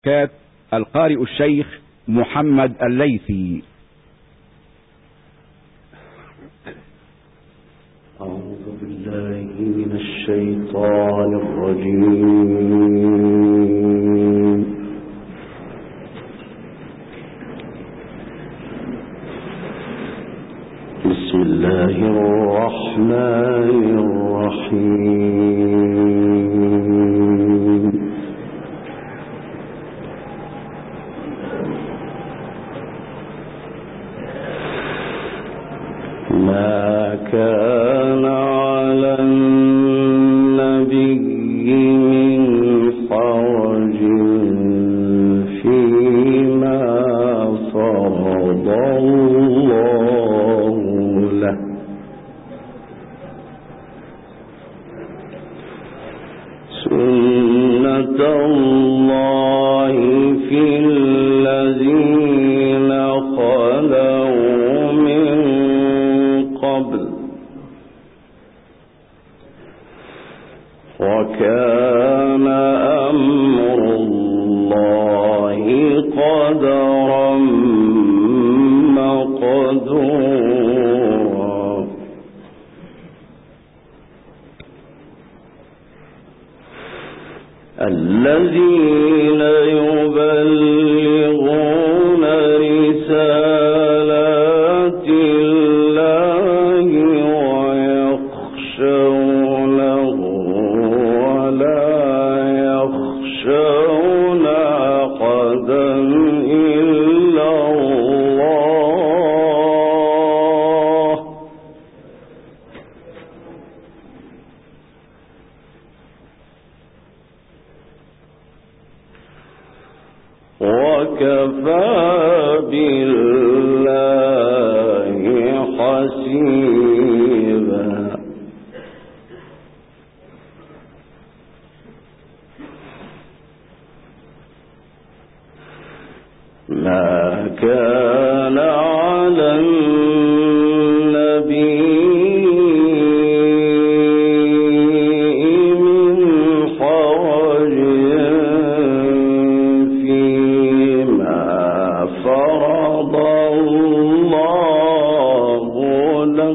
وبركاته. القارئ الشيخ محمد الليثي. أعوذ بالله من الشيطان الرجيم. بسم الله الرحمن الرحيم. ما كان على النبي من حرج فيما فرض الله له، سنة الله في الذين خلوا من قبل، وكان أمر الله قدرا مقدورا. الذين يبلغون رسالات الله ويخشونه ولا يخشون أحدا إلا الله، وكفى بالله حسيبا. ما كان على النبي من حرج فيما فرض الله له،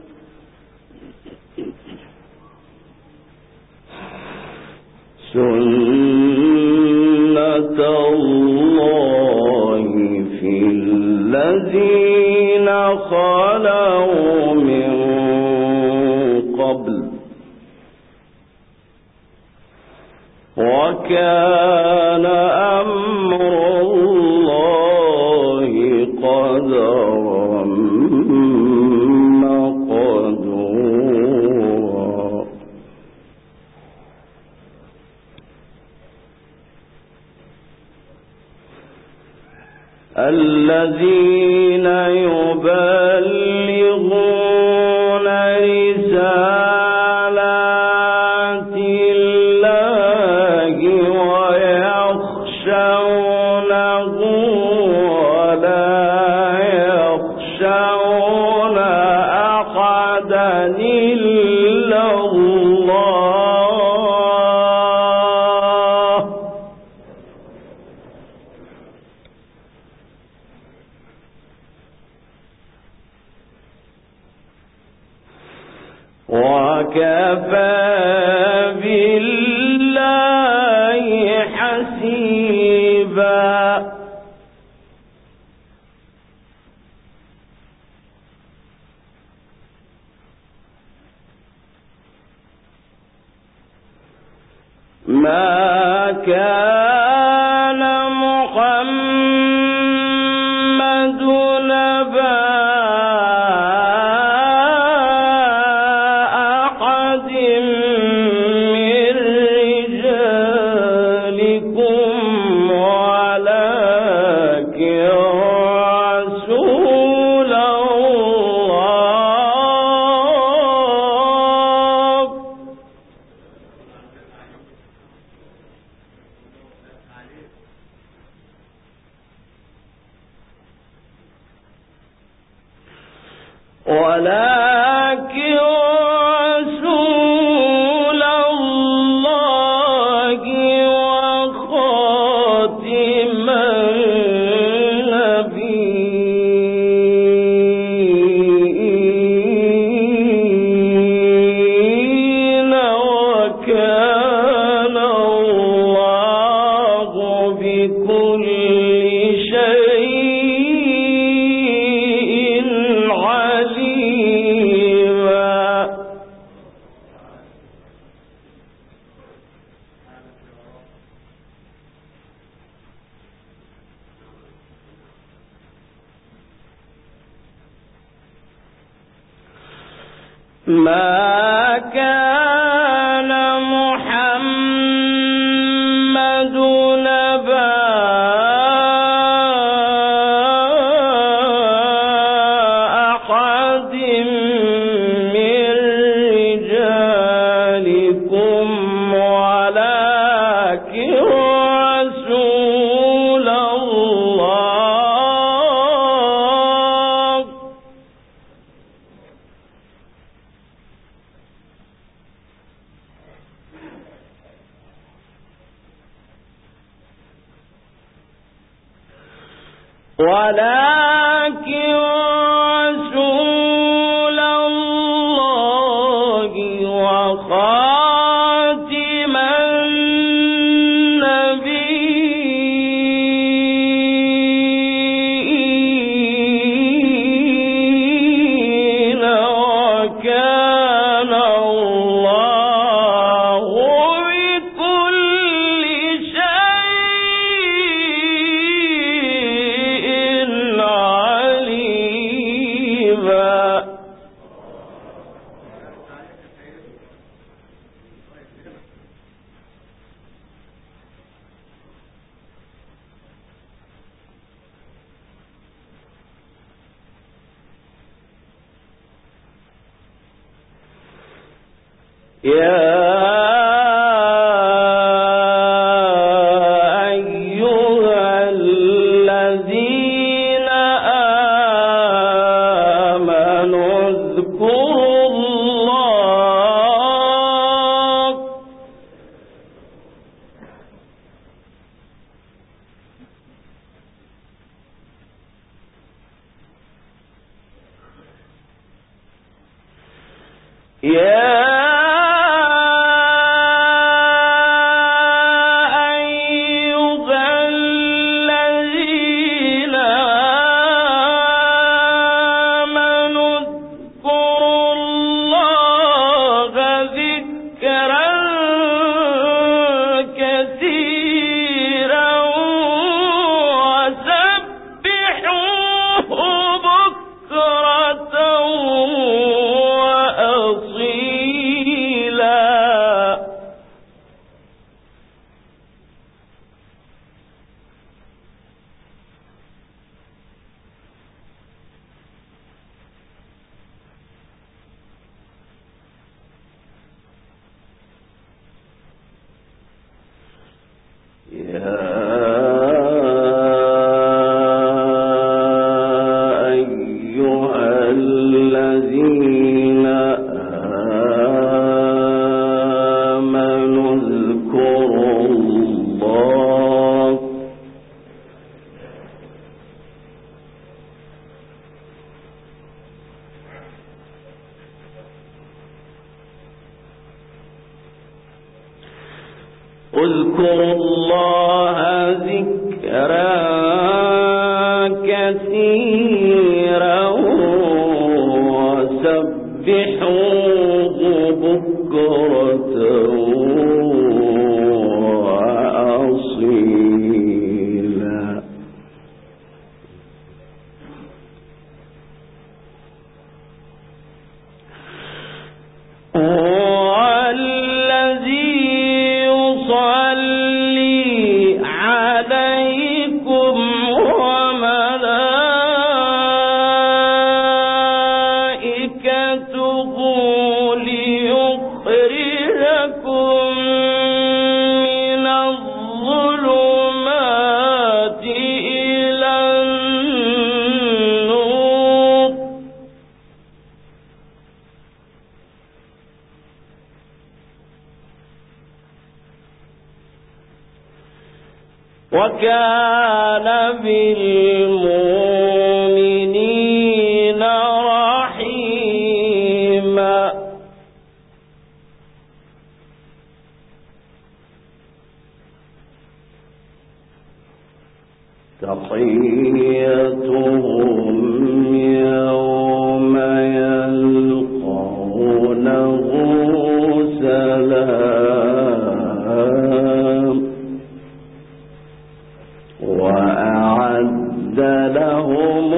سنة الله في الذين خلوا من قبل، وكان أمر الله قدرا مقدورا. الذين يبلغون رسالات الله ويخشونه ولا يخشون أحدا إلا الله، وكفى بالله حسيبا. ما كان محمد نبا أحد من رجالكم ولكن رسول الله، ولكن رسول الله وخاتم بكل شيء عليما. ما كان محمد نبا أحد من رجالكم ولكن رسول الله وخاتم النبيين وكان الله بكل شيء عليما. يا أيها الذين آمنوا اذكروا الله اذكروا الله ذكرا كثيرا وسبحوه بكرة وأصيلا. وكان بالمؤمنين رحيما. تحيتهم يوم يلقونه سلام وأعد لهم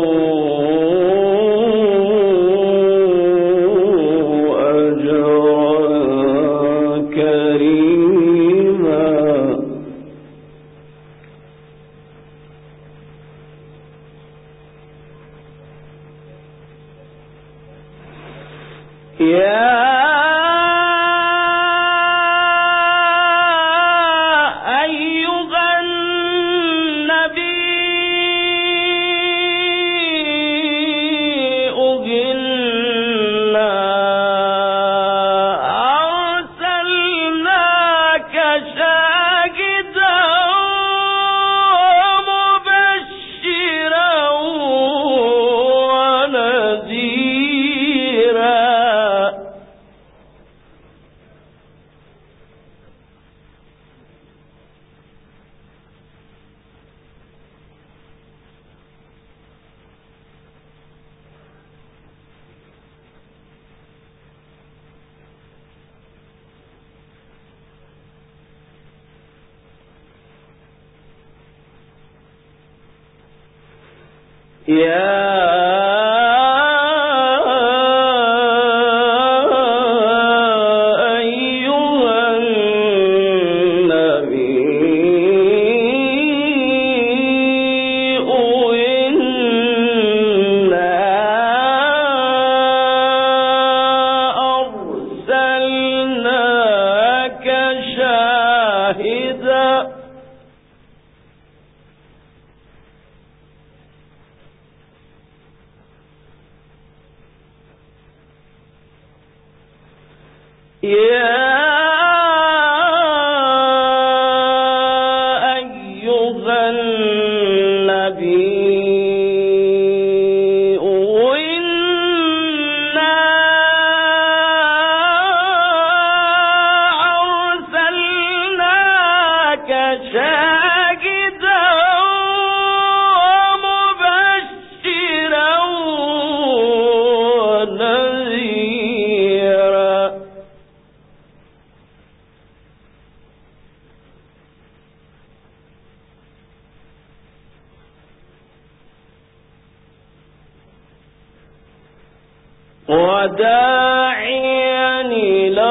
وداعيا إلى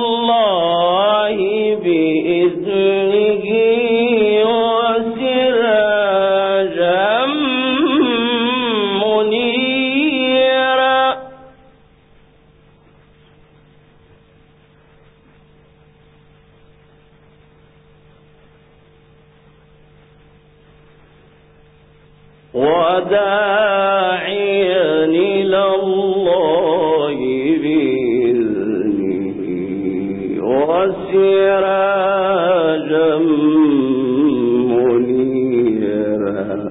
الله بإذنه وسراجا منيرا وداعيا إلى الله بإذنه وسراجا منيرا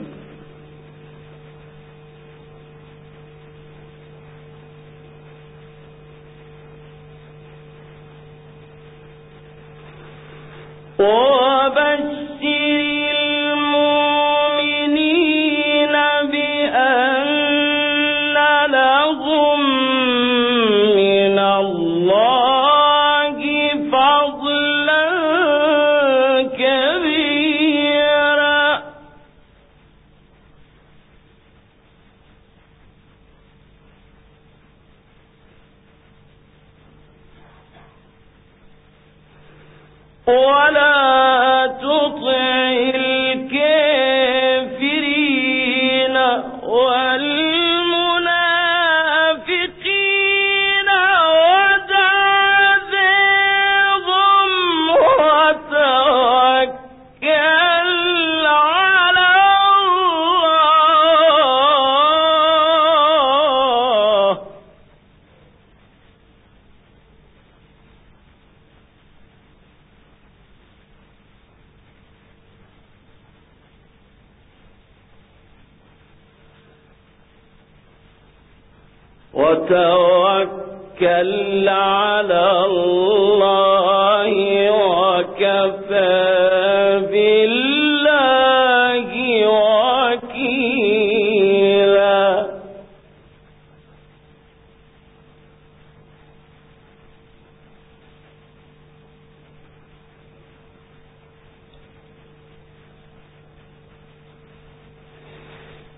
وبشر المؤمنين بأن لهم من الله فضلا كبيرا ولا تطع الكافرين والمنافقين ودعهم وتوكل على الله وتوكل على الله وكفى بالله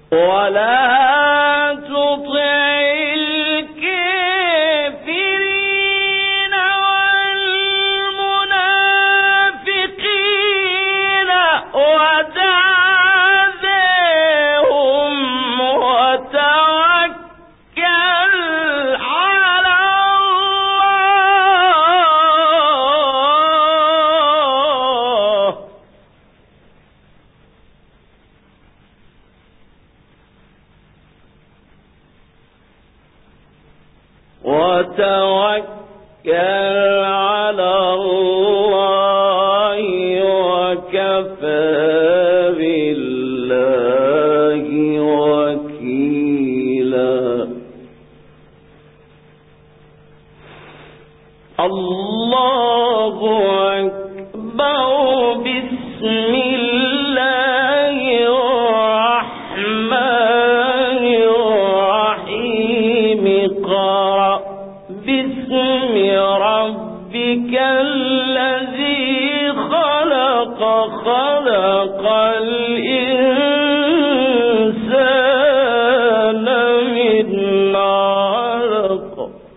ولا تطع الكافرين والمنافقين ودعهم وتوكل على الله وكفى بالله وكيلا. الله أكبر. بسم الله الرحمن الرحيم. اقرأ باسم ربك الذي خلق. خلق الإنسان من علق.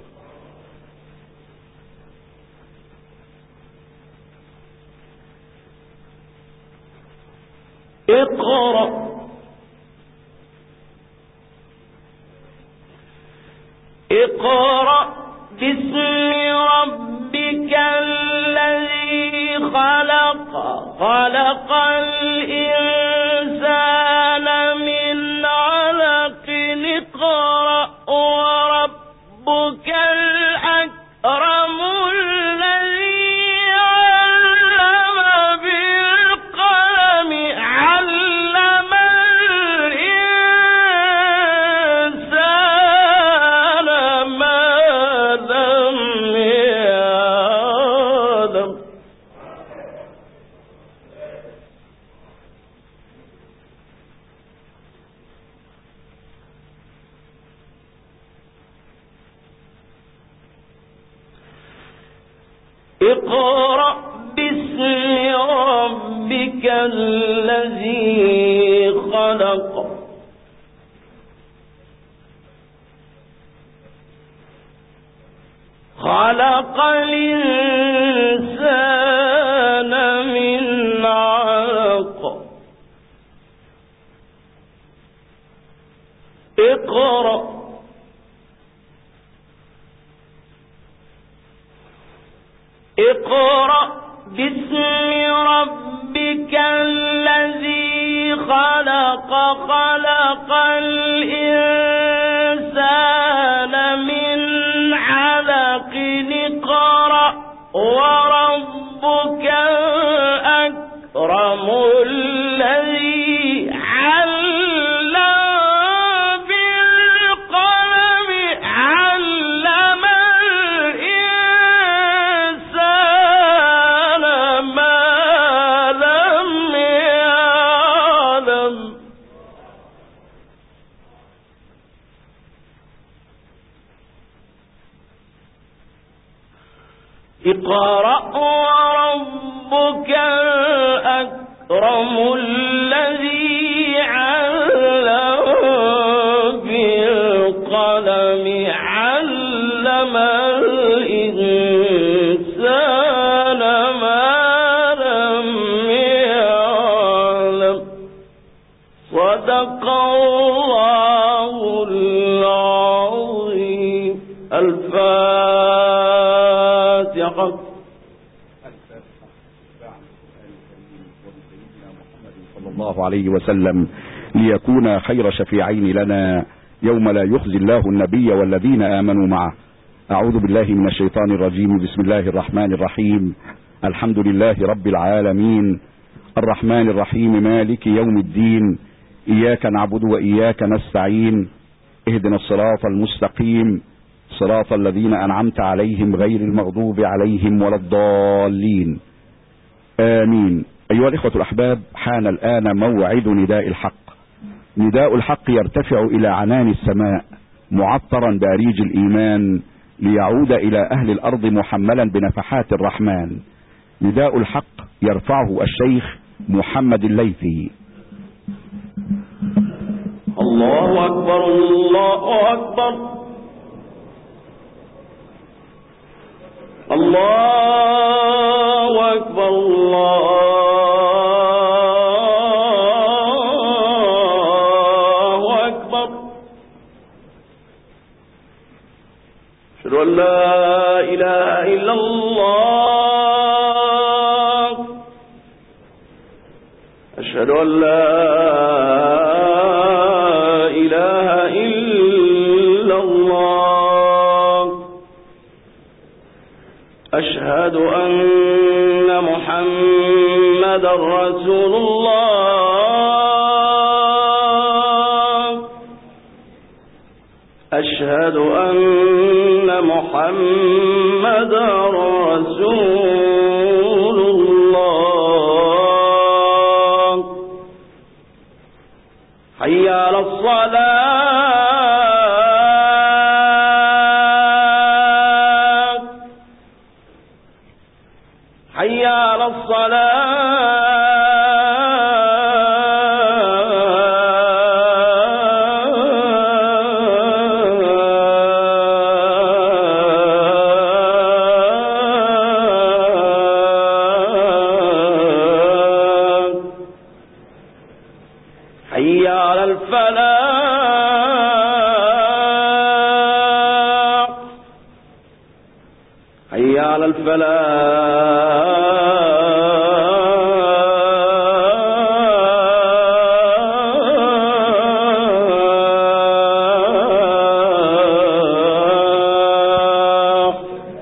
اقرأ باسم ربك الذي خلق. خلق الإنسان من علق. اقرأ وربك الأكرم الذي علم بالقلم. علم الإنسان ما لم يعلم. اقرأ باسم ربك الذي خلق. خلق الإنسان من علق. اقرأ باسم ربك الذي خلق. خلق الإنسان من علق. اقرأ وربك الأكرم الذي علم بالقلم. علم الإنسان ما لم يعلم. اقرأ وربك الأكرم الذي علم بالقلم. علم الإنسان ما لم يعلم. صدق الله العظيم. الفاتحة. صلى الله عليه وسلم ليكون خير شفيعين لنا يوم لا يخزي الله النبي والذين آمنوا معه. أعوذ بالله من الشيطان الرجيم. بسم الله الرحمن الرحيم. الحمد لله رب العالمين الرحمن الرحيم مالك يوم الدين. إياك نعبد وإياك نستعين. اهدنا الصراط المستقيم صراط الذين أنعمت عليهم غير المغضوب عليهم ولا الضالين. آمين. أيها الإخوة الأحباب، حان الآن موعد نداء الحق. نداء الحق يرتفع إلى عنان السماء معطرا بأريج الإيمان ليعود إلى أهل الأرض محملا بنفحات الرحمن. نداء الحق يرفعه الشيخ محمد الليثي. الله أكبر الله أكبر الله أكبر الله أكبر أشهد أن لا إله إلا الله أشهد أن لا إله إلا الله أشهد أن محمدا رسول الله أشهد أن محمدا رسول الله حي على الصلاة حي على الصلاة حي على الفلاح حي على الفلاح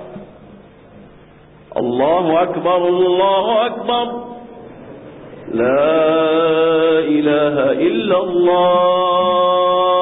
الله أكبر الله أكبر لا إله إلا الله